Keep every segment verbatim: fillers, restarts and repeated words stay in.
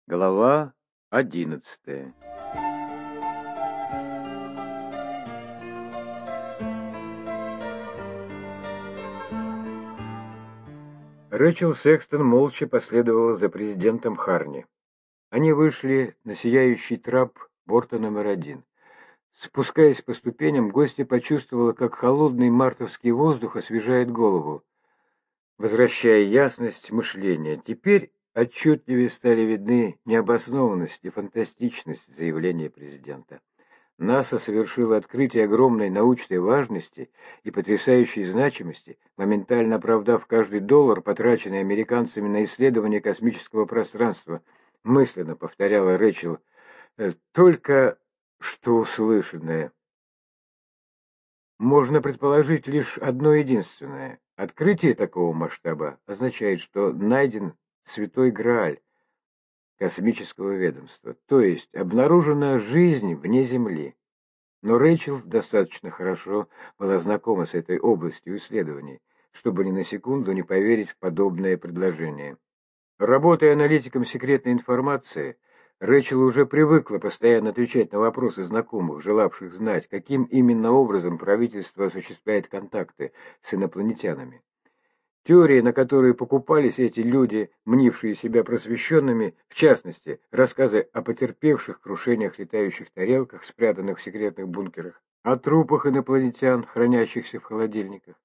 Глава одиннадцатая. Рэчел Секстон молча последовала за президентом Харни. Они вышли на сияющий трап борта номер один. Спускаясь по ступеням, гостья почувствовала, как холодный мартовский воздух освежает голову, возвращая ясность мышления. Теперь отчетливее стали видны необоснованность и фантастичность заявления президента. НАСА совершило открытие огромной научной важности и потрясающей значимости, моментально оправдав каждый доллар, потраченный американцами на исследование космического пространства, мысленно повторяла Рэчел, только что услышанное. Можно предположить лишь одно единственное. Открытие такого масштаба означает, что найден святой Грааль космического ведомства, то есть обнаружена жизнь вне Земли. Но Рэйчел достаточно хорошо была знакома с этой областью исследований, чтобы ни на секунду не поверить в подобное предложение. Работая аналитиком секретной информации, Рэйчел уже привыкла постоянно отвечать на вопросы знакомых, желавших знать, каким именно образом правительство осуществляет контакты с инопланетянами. Теории, на которые покупались эти люди, мнившие себя просвещенными, в частности, рассказы о потерпевших крушениях летающих тарелках, спрятанных в секретных бункерах, о трупах инопланетян, хранящихся в холодильниках,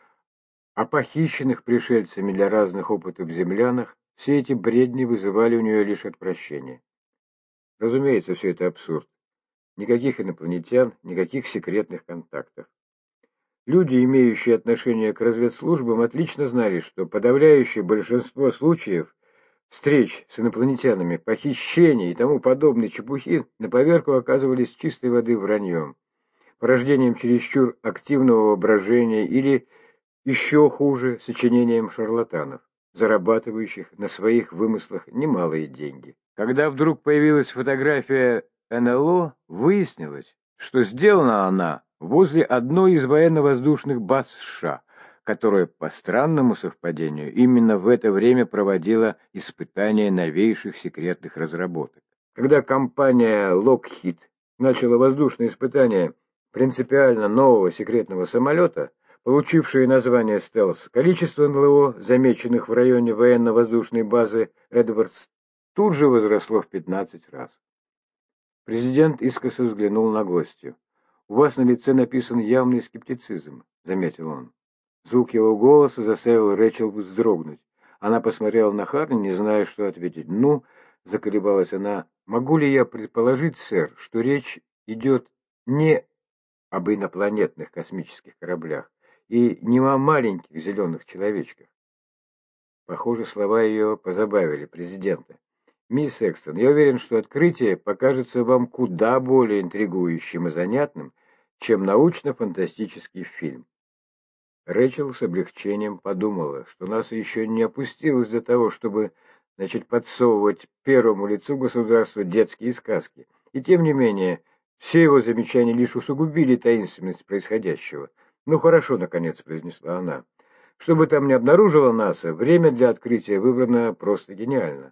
о похищенных пришельцами для разных опытов землянах, все эти бредни вызывали у нее лишь отвращение. Разумеется, все это абсурд. Никаких инопланетян, никаких секретных контактов. Люди, имеющие отношение к разведслужбам, отлично знали, что подавляющее большинство случаев встреч с инопланетянами, похищений и тому подобной чепухи на поверку оказывались чистой воды враньем, порождением чересчур активного воображения или, еще хуже, сочинением шарлатанов, зарабатывающих на своих вымыслах немалые деньги. Когда вдруг появилась фотография эн эл о, выяснилось, что сделана она возле одной из военно-воздушных баз США, которая, по странному совпадению, именно в это время проводила испытания новейших секретных разработок. Когда компания Lockheed начала воздушные испытания принципиально нового секретного самолета, получившего название «Стелс», количество эн эл о, замеченных в районе военно-воздушной базы Эдвардс, тут же возросло в пятнадцать раз. Президент искоса взглянул на гостью. «У вас на лице написан явный скептицизм», — заметил он. Звук его голоса заставил Рэчел вздрогнуть. Она посмотрела на Харни, не зная, что ответить. «Ну», — заколебалась она, — «могу ли я предположить, сэр, что речь идет не об инопланетных космических кораблях и не о маленьких зеленых человечках?» Похоже, слова ее позабавили президента. «Мисс Секстон, я уверен, что открытие покажется вам куда более интригующим и занятным, чем научно-фантастический фильм». Рэчел с облегчением подумала, что НАСА еще не опустилась до того, чтобы начать подсовывать первому лицу государства детские сказки. И тем не менее, все его замечания лишь усугубили таинственность происходящего. «Ну хорошо», — наконец произнесла она. «Что бы там ни обнаружила НАСА, время для открытия выбрано просто гениально».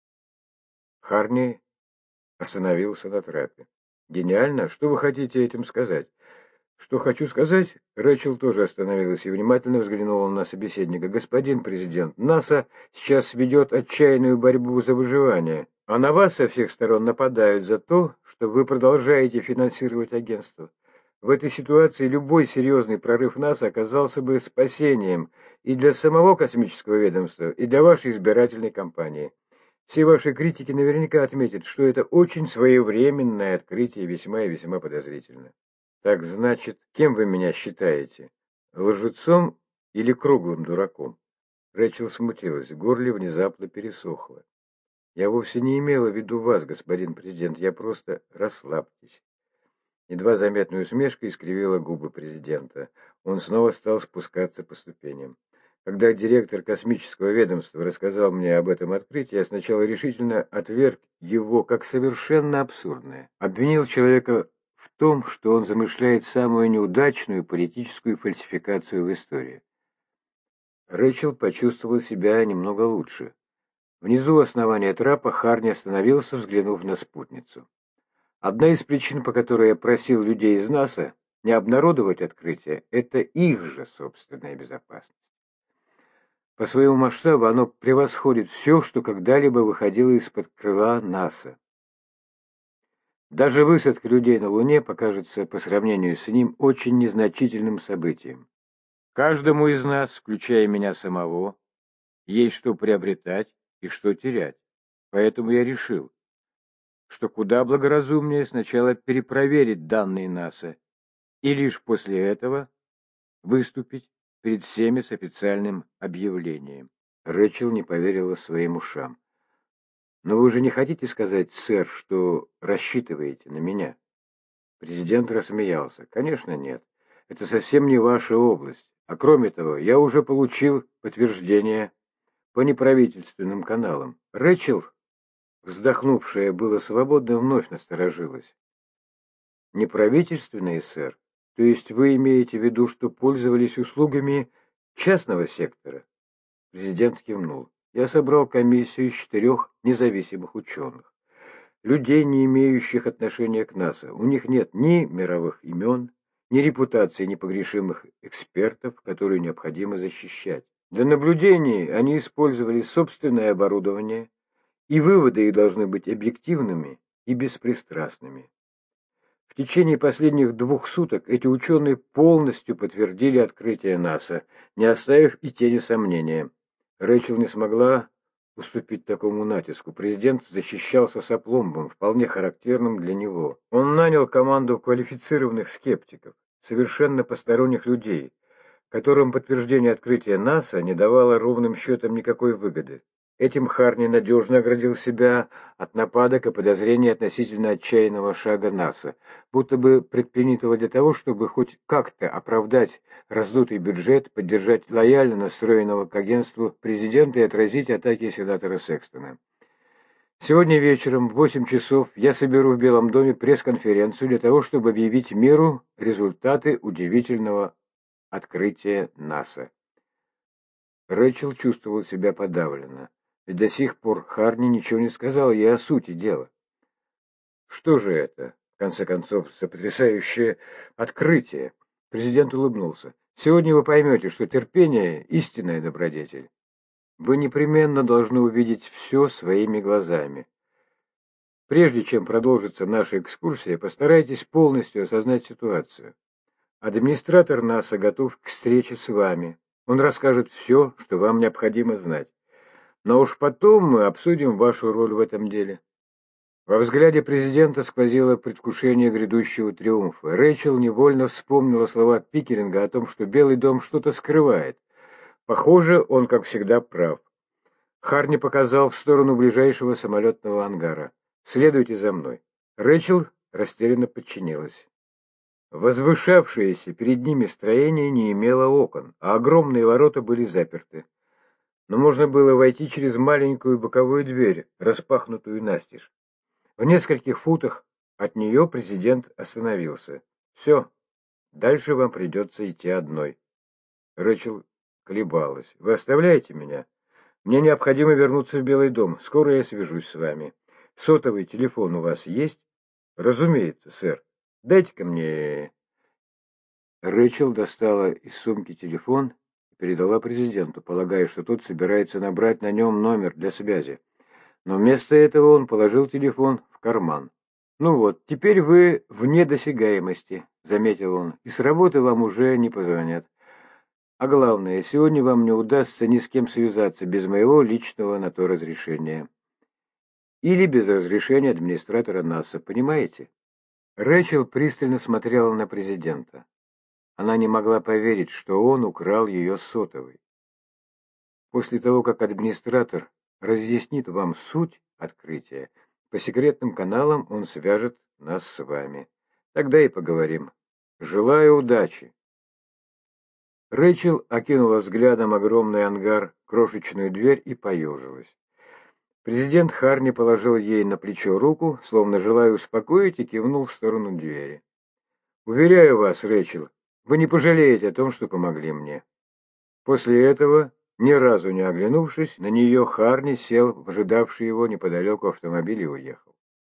Харни остановился на трапе. «Гениально? Что вы хотите этим сказать?» «Что хочу сказать?» Рэчел тоже остановилась и внимательно взглянула на собеседника. «Господин президент, НАСА сейчас ведет отчаянную борьбу за выживание, а на вас со всех сторон нападают за то, что вы продолжаете финансировать агентство. В этой ситуации любой серьезный прорыв НАСА оказался бы спасением и для самого космического ведомства, и для вашей избирательной кампании. Все ваши критики наверняка отметят, что это очень своевременное открытие, весьма и весьма подозрительно». «Так значит, кем вы меня считаете? Лжецом или круглым дураком?» Рэчел смутилась, в горле внезапно пересохло. «Я вовсе не имела в виду вас, господин президент, я просто... Расслабьтесь». Едва заметная усмешка искривила губы президента. Он снова стал спускаться по ступеням. «Когда директор космического ведомства рассказал мне об этом открытии, я сначала решительно отверг его как совершенно абсурдное. Обвинил человека в том, что он замышляет самую неудачную политическую фальсификацию в истории». Рэчел почувствовала себя немного лучше. Внизу основания трапа Харни остановился, взглянув на спутницу. Одна из причин, по которой я просил людей из НАСА не обнародовать открытие, это их же собственная безопасность. По своему масштабу оно превосходит все, что когда-либо выходило из-под крыла НАСА. Даже высадка людей на Луне покажется по сравнению с ним очень незначительным событием. Каждому из нас, включая меня самого, есть что приобретать и что терять. Поэтому я решил, что куда благоразумнее сначала перепроверить данные НАСА и лишь после этого выступить перед всеми с официальным объявлением. Рэчел не поверила своим ушам. «Но вы же не хотите сказать, сэр, что рассчитываете на меня?» Президент рассмеялся. «Конечно нет. Это совсем не ваша область. А кроме того, я уже получил подтверждение по неправительственным каналам». Рэчел, вздохнувшая было свободно, вновь насторожилась. «Неправительственные, сэр? То есть вы имеете в виду, что пользовались услугами частного сектора?» Президент кивнул. «Я собрал комиссию из четырех независимых ученых. Людей, не имеющих отношения к НАСА. У них нет ни мировых имен, ни репутации непогрешимых экспертов, которые необходимо защищать. Для наблюдений они использовали собственное оборудование, и выводы их должны быть объективными и беспристрастными. В течение последних двух суток эти ученые полностью подтвердили открытие НАСА, не оставив и тени сомнения. Рэчел не смогла уступить такому натиску. Президент защищался с опломбом, вполне характерным для него. Он нанял команду квалифицированных скептиков, совершенно посторонних людей, которым подтверждение открытия НАСА не давало ровным счетом никакой выгоды. Этим Харни надежно оградил себя от нападок и подозрений относительно отчаянного шага НАСА, будто бы предпринятого для того, чтобы хоть как-то оправдать раздутый бюджет, поддержать лояльно настроенного к агентству президента и отразить атаки сенатора Секстона. Сегодня вечером в восемь часов я соберу в Белом доме пресс-конференцию для того, чтобы объявить миру результаты удивительного открытия НАСА. Рэчел чувствовал себя подавленно. Ведь до сих пор Харни ничего не сказал ей о сути дела. Что же это, в конце концов, за потрясающее открытие? Президент улыбнулся. Сегодня вы поймете, что терпение – истинная добродетель. Вы непременно должны увидеть все своими глазами. Прежде чем продолжится наша экскурсия, постарайтесь полностью осознать ситуацию. Администратор НАСА готов к встрече с вами. Он расскажет все, что вам необходимо знать. Но уж потом мы обсудим вашу роль в этом деле. Во взгляде президента сквозило предвкушение грядущего триумфа. Рэчел невольно вспомнила слова Пикеринга о том, что Белый дом что-то скрывает. Похоже, он, как всегда, прав. Харни показал в сторону ближайшего самолетного ангара. «Следуйте за мной». Рэчел растерянно подчинилась. Возвышавшееся перед ними строение не имело окон, а огромные ворота были заперты. Но можно было войти через маленькую боковую дверь, распахнутую настежь. В нескольких футах от нее президент остановился. «Все, дальше вам придется идти одной». Рэчел колебалась. «Вы оставляете меня? Мне необходимо вернуться в Белый дом. Скоро я свяжусь с вами. Сотовый телефон у вас есть?» «Разумеется, сэр. Дайте-ка мне...» Рэчел достала из сумки телефон и передала президенту, полагая, что тот собирается набрать на нем номер для связи. Но вместо этого он положил телефон в карман. «Ну вот, теперь вы вне досягаемости», — заметил он, — «и с работы вам уже не позвонят. А главное, сегодня вам не удастся ни с кем связаться без моего личного на то разрешения. Или без разрешения администратора НАСА, понимаете?» Рэчел пристально смотрела на президента. Она не могла поверить, что он украл ее сотовый. «После того, как администратор разъяснит вам суть открытия, по секретным каналам он свяжет нас с вами. Тогда и поговорим. Желаю удачи». Рэчел окинула взглядом огромный ангар, крошечную дверь и поежилась. Президент Харни положил ей на плечо руку, словно желая успокоить, и кивнул в сторону двери. «Уверяю вас, Рэчел, вы не пожалеете о том, что помогли мне». После этого Ни разу не оглянувшись на нее, Харни сел в ожидавший его неподалеку автомобиль и уехал.